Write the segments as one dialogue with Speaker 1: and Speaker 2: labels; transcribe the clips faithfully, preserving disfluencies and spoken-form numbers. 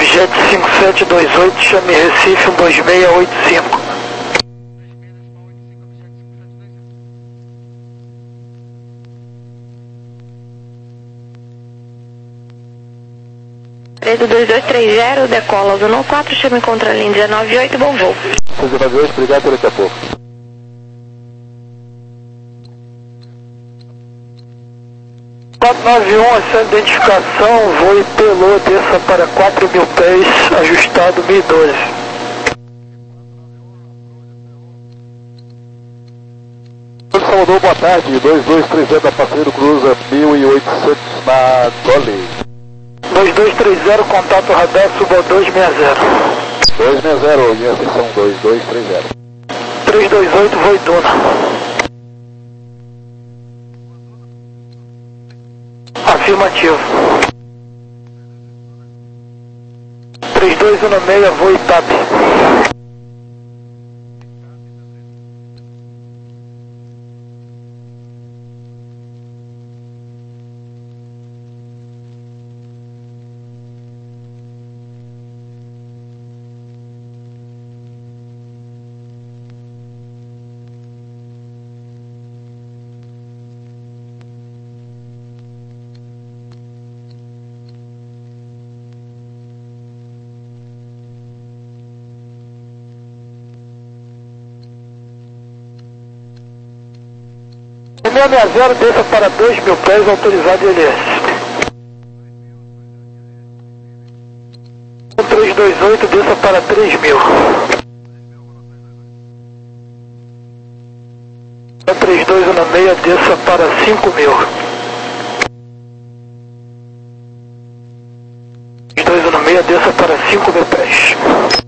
Speaker 1: Jet cinco sete dois oito, chame Recife um dois seis oito cinco.
Speaker 2: dois dois três zero, decola Zona quatro, chame contra a linha dezenove oito, bom voo.
Speaker 3: dezenove oito, obrigado, até daqui a pouco.
Speaker 1: quatro nove um, essa identificação, voo Pelô, desça para quatro mil pés, ajustado mil e doze.
Speaker 3: Salvador, boa tarde, dois dois três zero da Passeiro Cruza mil e oitocentos na Dolly.
Speaker 1: dois dois três zero, contato radar, suba dois seis zero.
Speaker 3: dois seis zero, linha atenção dois dois três zero.
Speaker 1: três dois oito, voo Duna. Afirmativo. três dois um seis, voo Itape. seis seis zero, desça para dois mil pés, autorizado I L S. três dois oito, desça para três mil. três dois um seis, desça para cinco mil. três dois um seis, desça para cinco mil pés.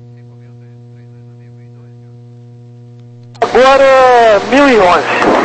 Speaker 1: Agora mil e onze.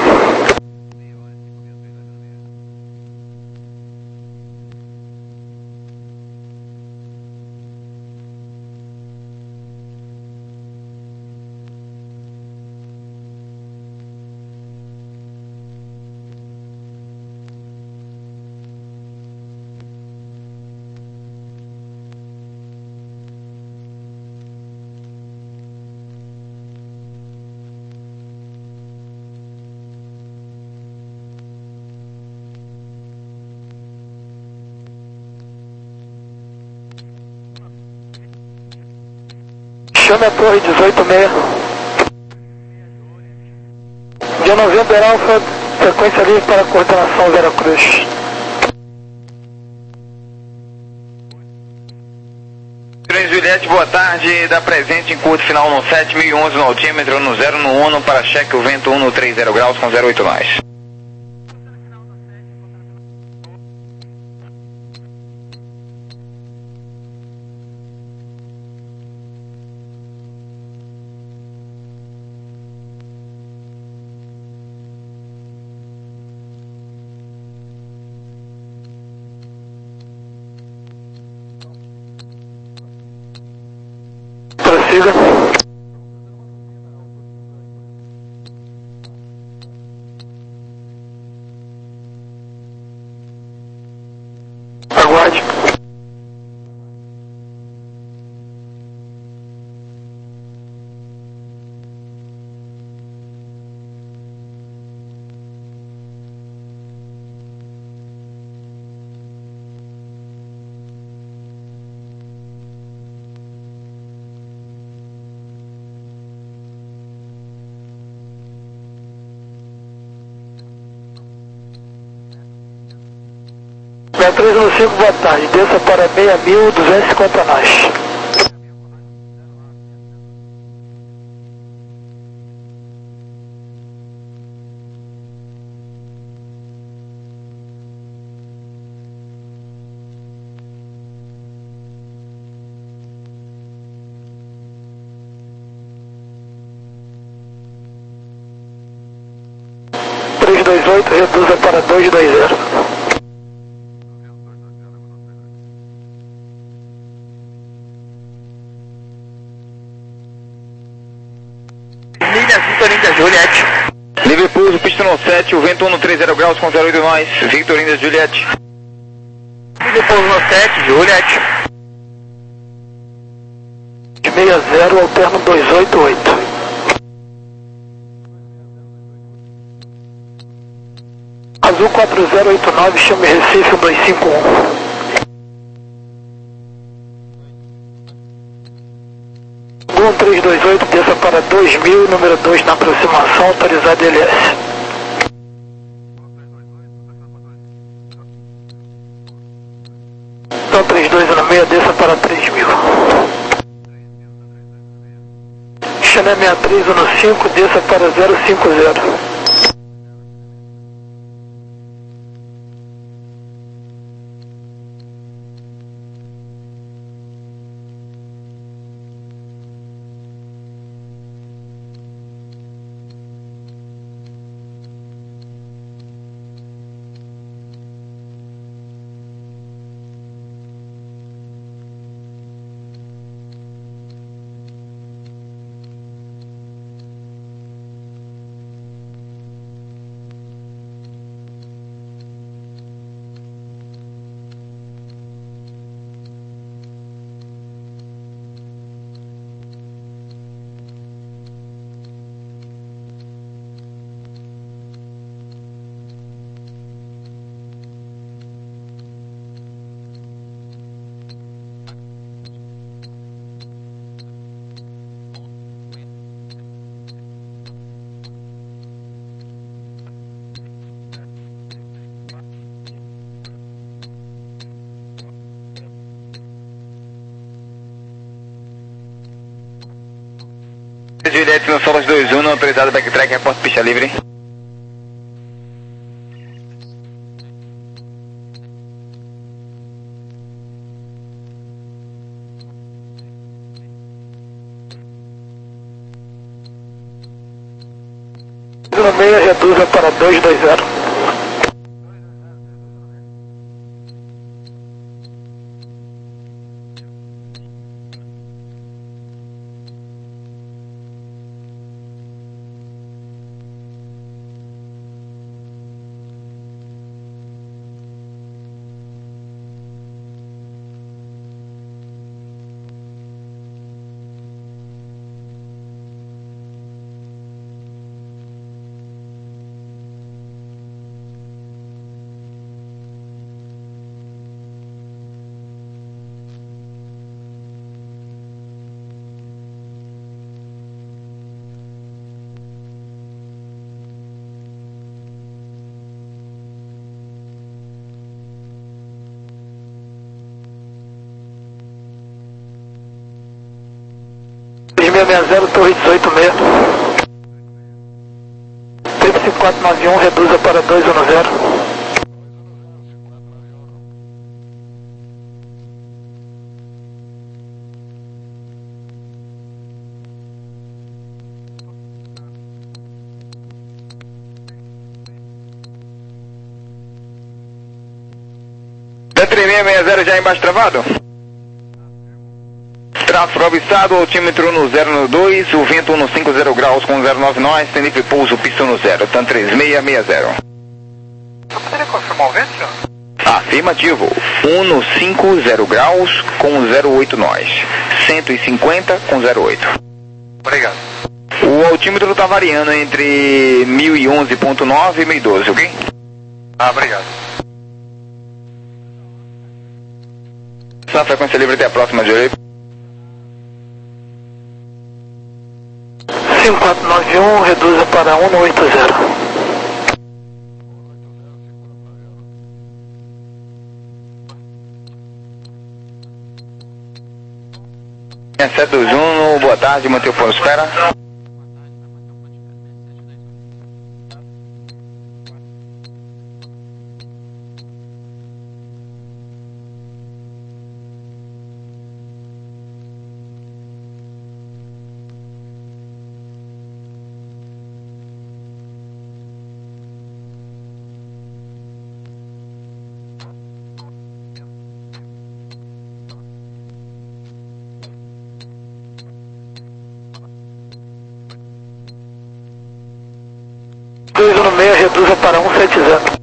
Speaker 1: Chame a torre dezoito seis. De Novembro Alfa, frequência livre para coordenação Veracruz.
Speaker 4: Juliette, boa tarde, dá presente em curto final no sete mil e onze no altímetro, no zero no um para cheque o vento um no trinta graus com zero oito nós.
Speaker 1: Prossiga. Aguarde. três um cinco, boa tarde, desça para seis mil duzentos e cinquenta nós. três dois oito, reduza para dois dois zero.
Speaker 4: Juliette. Liverpool, pista no sete, o vento um no trinta graus com zero oito nós. Victor India Juliette. Liverpool no sete, Juliette.
Speaker 1: sessenta, alterno dois oito oito. Azul quatro zero oito nove, chame Recife dois cinco um. um três dois oito, desça para dois mil, número dois na aproximação, autorizado L S. Então três dois um seis, desça para três mil. Channel sessenta e três um cinco, desça para zero cinco zero.
Speaker 4: Juliette no Solos dois um, autorizado backtrack, reporte pista livre.
Speaker 1: No meio, reduza para dois dois zero. seis seis zero, torre dezoito seis. três cinco quatro nove um, reduza para dois um zero.
Speaker 4: três seis seis zero já embaixo travado? Tráfego avisado, altímetro no zero no dois, o vento no cinco zero graus com zero nove nós, tem livre pouso, pista no zero, TAM três seis seis zero.
Speaker 3: Você poderia confirmar o vento, senhor?
Speaker 4: Afirmativo, um no cinco zero graus com zero oito nós, cento e cinquenta com zero oito.
Speaker 3: Obrigado.
Speaker 4: O altímetro está variando entre mil e onze ponto nove e mil e doze, ok?
Speaker 3: Ah, obrigado.
Speaker 4: Essa frequência livre até a próxima de hoje.
Speaker 1: cinco quatro nove um, reduza para um oito zero.
Speaker 4: sete dois um, boa tarde, manter o fone espera.
Speaker 1: dois um seis, reduza para um sete zero.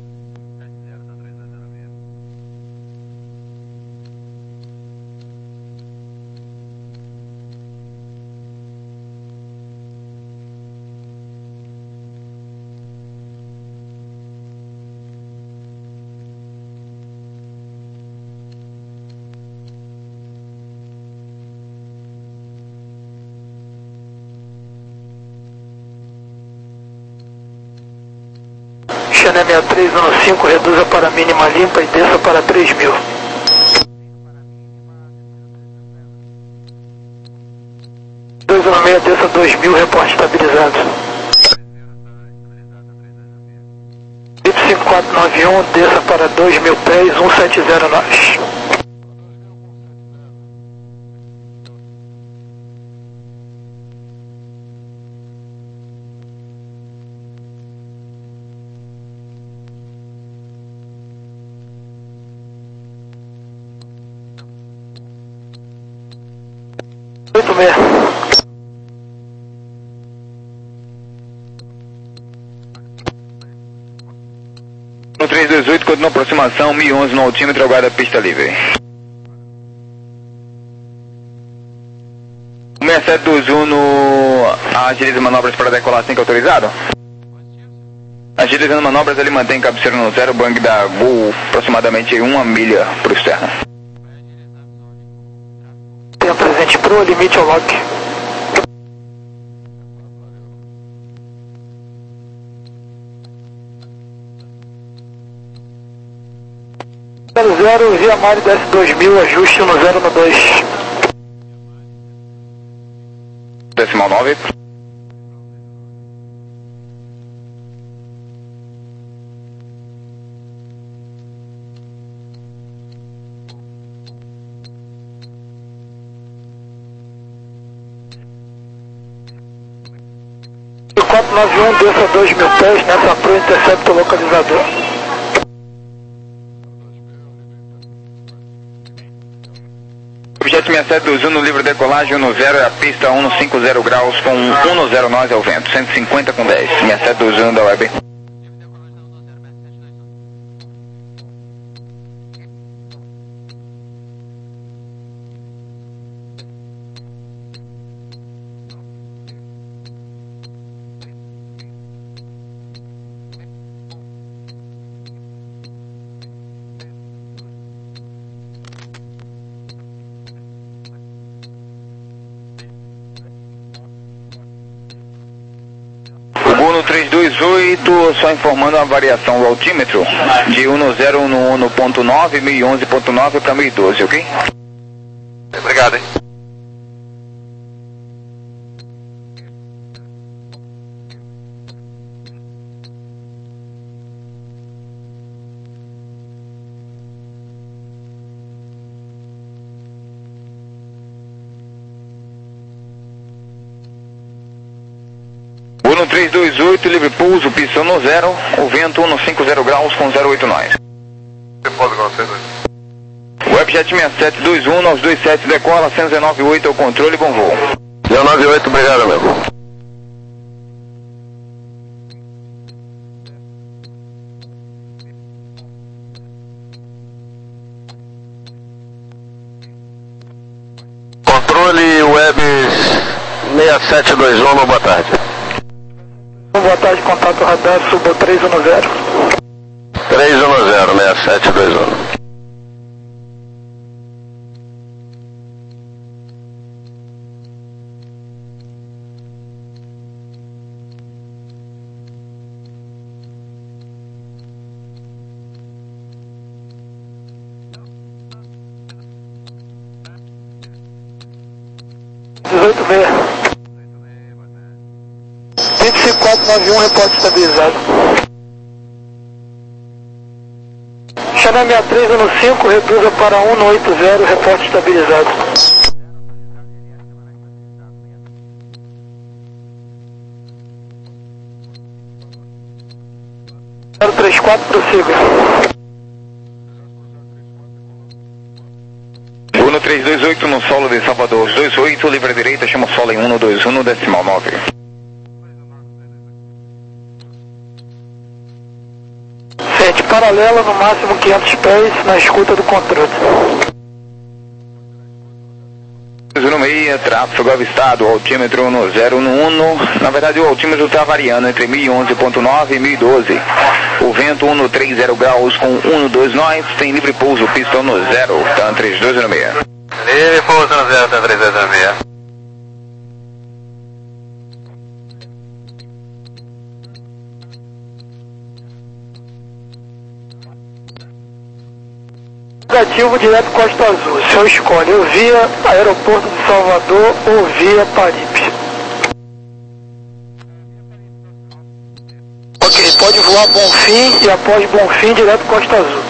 Speaker 1: Channel sessenta e três um cinco, reduza para mínima limpa e desça para três mil. dois um seis, desça dois mil, reporte estabilizado. cinco quatro nove um, desça para dois mil pés, um sete zero nove. oito seis.
Speaker 4: No três dois oito, continua aproximação, mil e onze no altímetro, aguarda a pista livre. O seis sete dois um no... agiliza manobras para decolar assim que autorizado? Agilizando manobras, ele mantém cabeceira no zero, bang da Gol aproximadamente uma milha para o externo.
Speaker 1: Tem presente pro limite ao lock. zero zero, Via Mari desce dois mil, ajuste no zero no dois.
Speaker 4: Decimal nove.
Speaker 1: quatro nove um, desça dois mil pés, nessa pro intercepto localizador.
Speaker 4: Objeto seis sete dois um no livre decolagem, um no zero é a pista um no cinquenta graus com um no zero nós é o vento, cento e cinquenta com dez, seis sete dois um da Web. Uno três dois oito, só informando a variação do altímetro de um no zero no um no ponto nove, mil e onze ponto nove para mil e doze, ok? Obrigado, hein? Uno três dois oito, livre pouso, pista no zero, o vento um no cinquenta graus com zero oito nós. Webjet seis sete dois um, nove dois sete decola, cento e dezenove oito é o controle, bom voo.
Speaker 3: dezenove oito, obrigado, amigo. Controle Web seis sete dois um, boa tarde.
Speaker 1: Boa tarde, contato radar, suba três um zero.
Speaker 3: três um zero, seis sete dois um.
Speaker 1: dezoito seis. vinte e cinco quatro nove um, reporte estabilizado. Channel sessenta e três um cinco, reduza para um no oito zero, reporte estabilizado. zero três quatro, prossiga.
Speaker 4: Uno três dois oito no solo de Salvador, dois oito, livre direita, chama o solo em um no dois um no decimal nove.
Speaker 1: Sete, paralela no máximo quinhentos pés, na escuta do controle.
Speaker 4: dois um seis, tráfego avistado, altímetro no zero no um, na verdade o altímetro está variando entre mil e onze ponto nove e mil e doze. O vento um no trinta graus com um no dois nós, tem livre pouso, pista no zero, TAM três dois zero seis.
Speaker 3: Livre pouso no zero, TAM três dois zero seis.
Speaker 1: Negativo direto Costa Azul. O senhor escolhe, ou via Aeroporto de Salvador ou via Paripe. Ok, pode voar Bonfim e após Bonfim direto Costa Azul.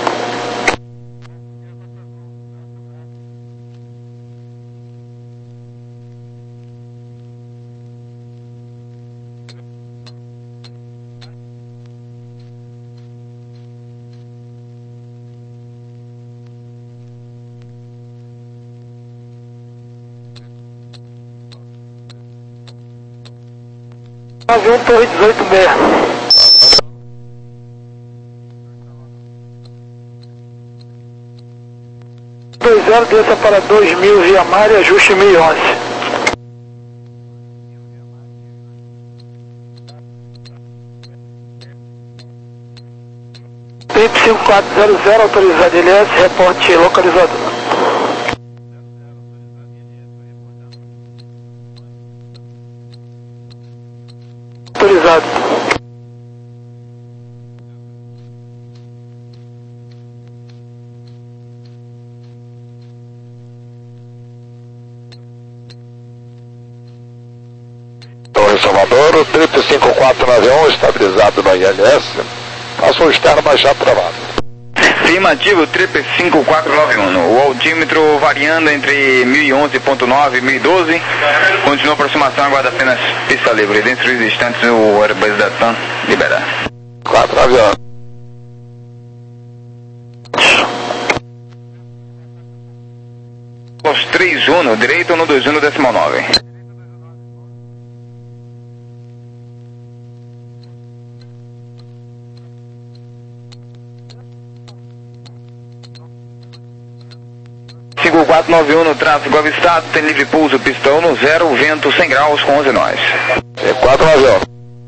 Speaker 1: Avião Torre dezoito seis. dois zero, desça para dois mil via mar e ajuste mil e onze. Trip cinco quatro zero zero, autorizado L S, reporte localizador. Autorizado.
Speaker 3: Torre Salvador, o trip cinco quatro nove um estabilizado no I L S, passou o externo baixado travado.
Speaker 4: Afirmativo, trip cinco quatro nove um, o altímetro variando entre mil e onze ponto nove e mil e doze, continua a aproximação, aguarda apenas pista livre, dentro dos instantes o Airbus da TAM liberar.
Speaker 3: quatro aviões.
Speaker 4: Os três um, direito no dois um decimal nove. cinco quatro nove um no tráfego avistado, tem livre pulso, pistão no zero, vento cem graus com onze nós.
Speaker 3: C quatro nove um.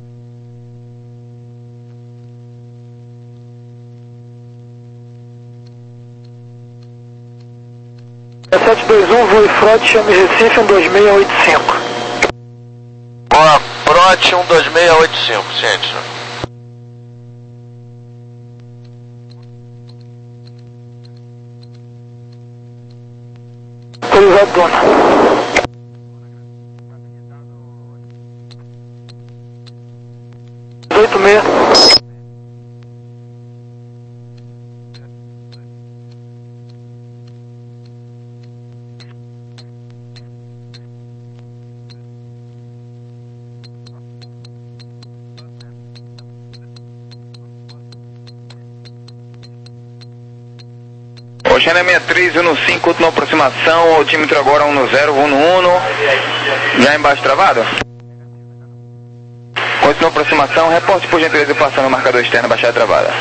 Speaker 1: sete dois um, voo Frota, chame Recife um dois seis oito cinco.
Speaker 3: Boa, Frota um dois seis oito cinco, ciente.
Speaker 1: Autorizado, dona. dezoito seis.
Speaker 4: Oceana sessenta e três, um cinco, última aproximação, altímetro agora um zero, um um, já embaixo travado? Continua a aproximação, reporte por gentileza passando o marcador externo, baixada travada.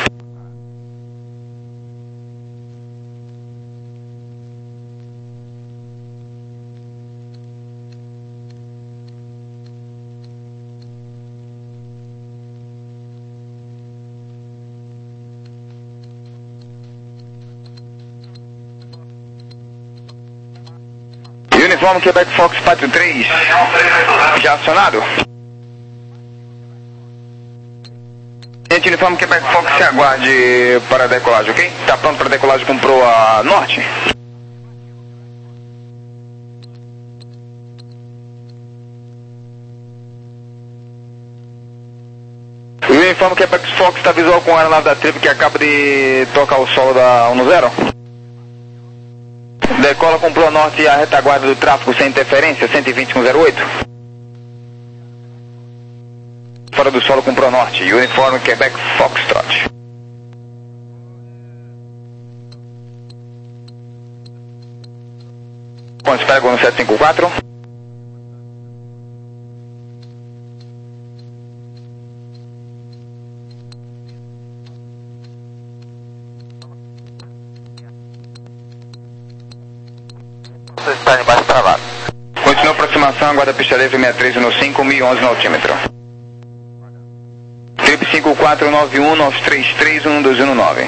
Speaker 4: Uniforme Quebec Fox Pátio três, já acionado? Gente, uniforme Quebec Fox, se aguarde para a decolagem, ok? Está pronto para a decolagem com proa norte? O uniforme Quebec Fox está visual com a aeronave da Trip que acaba de tocar o solo da um zero? Decola com proa norte e a retaguarda do tráfego sem interferência, cento e vinte com zero oito. Fora do solo com proa norte, uniforme Quebec Foxtrot. Pontos pegam no sete cinco quatro.
Speaker 3: Você está embaixo travado.
Speaker 4: Continua a aproximação, aguarda pista livre sessenta e três no cinco, mil e onze no altímetro. Trip cinco quatro nove um nove três três um dois um nove.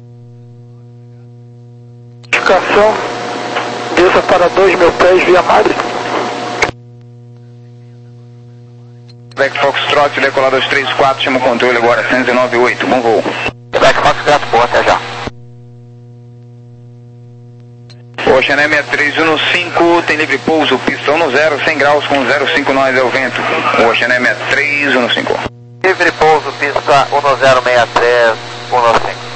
Speaker 1: Indicação, desça para dois mil pés via Madre.
Speaker 4: Quebec Foxtrot, decolado aos três quatro, chama o controle agora, cento e nove oito, bom voo.
Speaker 3: Quebec Fox, grato, boa, até já.
Speaker 4: Oceané sessenta e três um cinco, tem livre pouso, pistão no zero, cem graus com zero cinco nós é o vento. Oceané sessenta e três um cinco.
Speaker 3: Livre pouso, pista um zero seis três um cinco.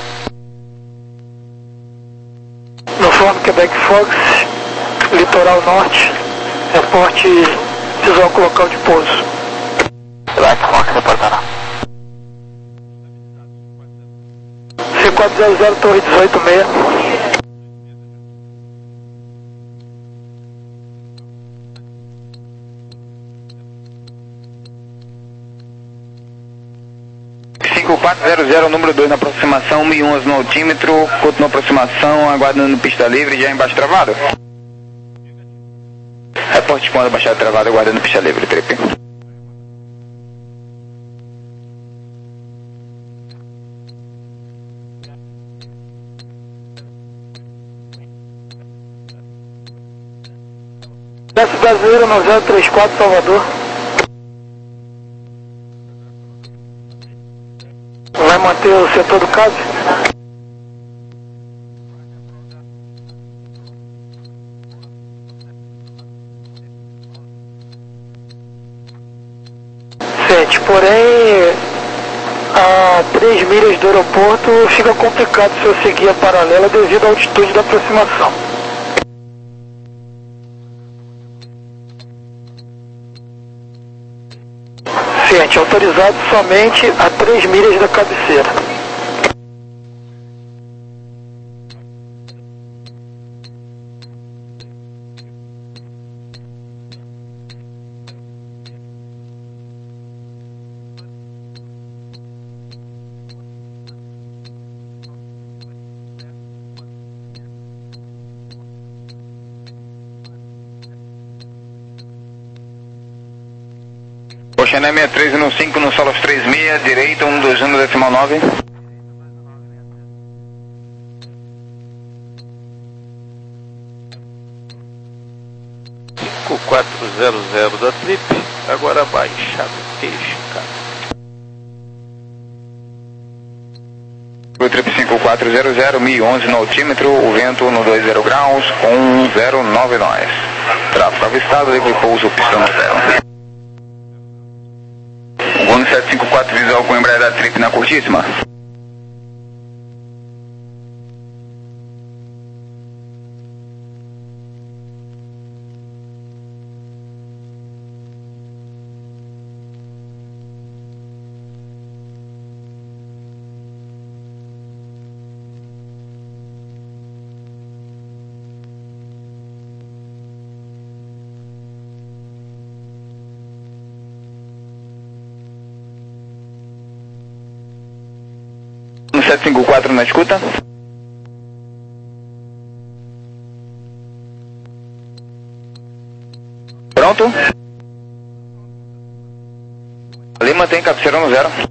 Speaker 1: Uniforme Quebec Fox, litoral norte, reporte visual com local de pouso.
Speaker 3: Quebec Fox, reportando.
Speaker 1: C quatro zero zero, torre dezoito seis.
Speaker 4: cinco quatro zero zero, número dois na aproximação, mil e onze no altímetro, continua aproximação, aguardando pista livre, já embaixo travado. Reporte quando baixar travado, aguardando pista livre, trip.
Speaker 1: Desce brasileiro no zero três quatro, Salvador. Vai manter o setor do caso? Sete, porém, a três milhas do aeroporto fica complicado se eu seguir a paralela devido à altitude da aproximação. Sete, autorizado somente a três milhas da cabeceira.
Speaker 4: Oceané sessenta e três um cinco no Solos três seis, direita um dois um decimal nove.
Speaker 3: cinco quatro zero zero da Trip, agora baixado, escada.
Speaker 4: O Trip cinco quatro zero zero, mil e onze no altímetro, o vento no vinte graus com zero nove nós. Tráfego avistado, livre pouso, pistão no zero. Gol sete cinco quatro visual com embreagem da Trip na curtíssima. sete cinco quatro na escuta. Pronto? Ali mantém cabeceira no zero.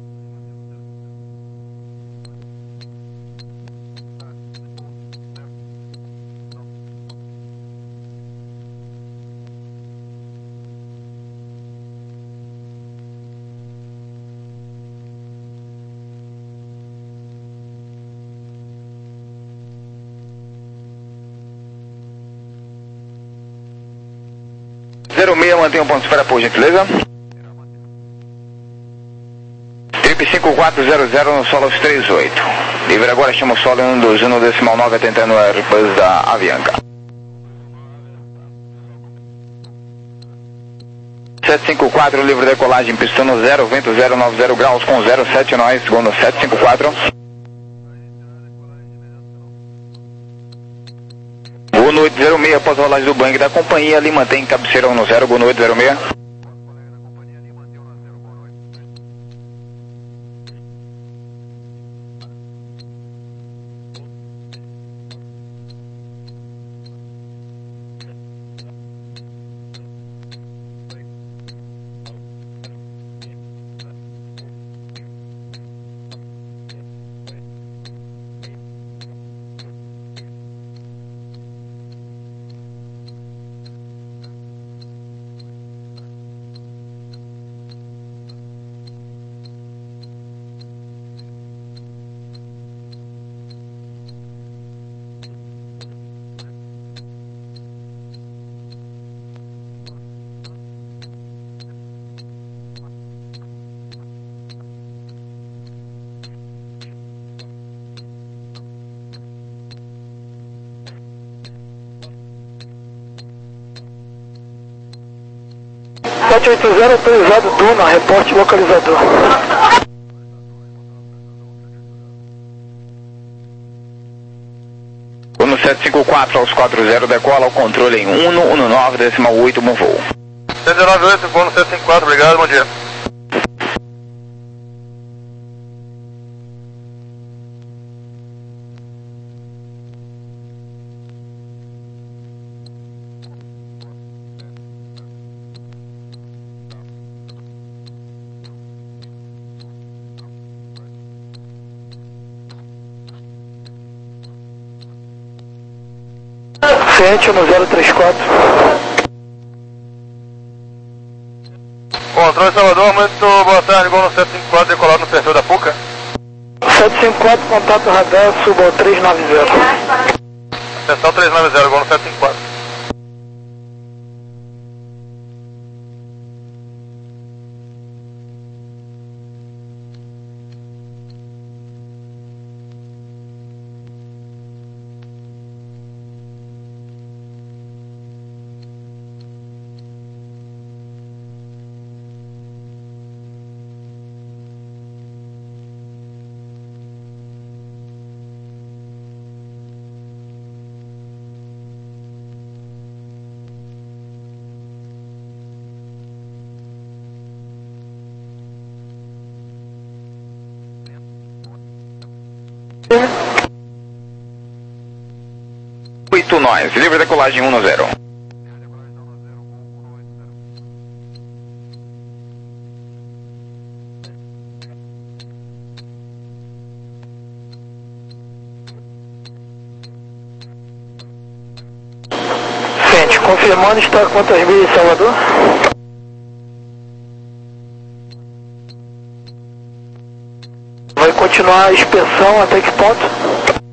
Speaker 4: zero seis, mantenha um ponto de espera por gentileza. Trip cinco quatro zero zero no Solos três oito. Livre agora, chama o solo um dois um no decimal nove, atentando o Airbus da Avianca. sete cinco quatro, livre decolagem, pistão no zero, vento zero nove zero graus com zero sete nós, segundo sete cinco quatro. Gol no oito zero seis, após a rolagem do Boeing da companhia, ali mantém cabeceira um no zero, gol no oito zero seis.
Speaker 1: sete oito zero, autorizado Duna, reporte localizador.
Speaker 4: Uno sete cinco quatro aos quatro zero, decola ao controle em um um nove, decimal oito, bom voo.
Speaker 3: sete nove oito, Uno sete cinco quatro, obrigado, bom dia.
Speaker 1: Frente no zero três quatro.
Speaker 3: Controle Salvador, muito boa tarde, Gol no sete cinco quatro, decolado no perfil da Puca.
Speaker 1: sete cinco quatro, contato radar, suba ao três nove zero.
Speaker 3: Atenção três nove zero, Gol no sete cinco quatro.
Speaker 4: oito nós, livre decolagem um zero.
Speaker 1: Frente, confirmando, está a quantas milhas, Salvador? Vai continuar a inspeção até que ponto?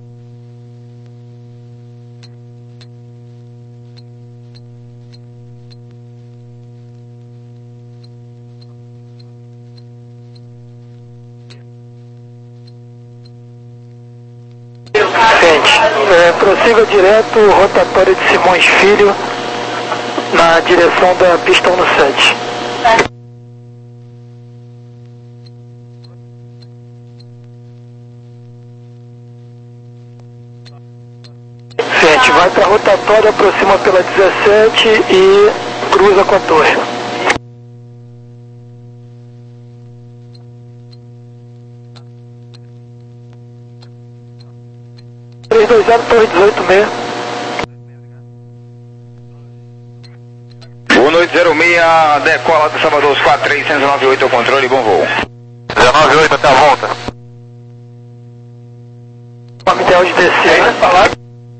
Speaker 1: É, prossiga direto, rotatória de Simões Filho, na direção da pista um sete. Frente, vai para a rotatória, aproxima pela dezessete e cruza com a torre. três dois zero, torre dezoito seis.
Speaker 4: uno oito zero seis, decola do Salvador, os quatro três um nove oito, ao controle, bom voo.
Speaker 3: dezenove oito, até a volta.
Speaker 1: Nome ideal de descer.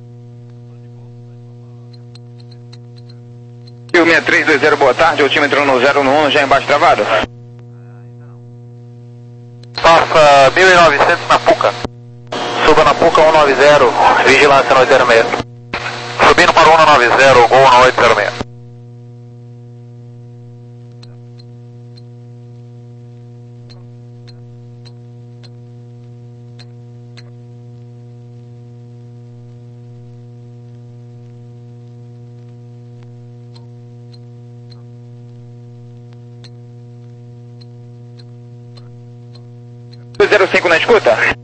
Speaker 4: Rio seis três dois zero, boa tarde, altímetro no zero um, já embaixo travado.
Speaker 3: Passa mil e novecentos na Puca. Suba na Puca um nove zero, vigilância no oito zero seis. Subindo para o um nove zero, Gol no oito zero seis.
Speaker 4: dois zero cinco na escuta.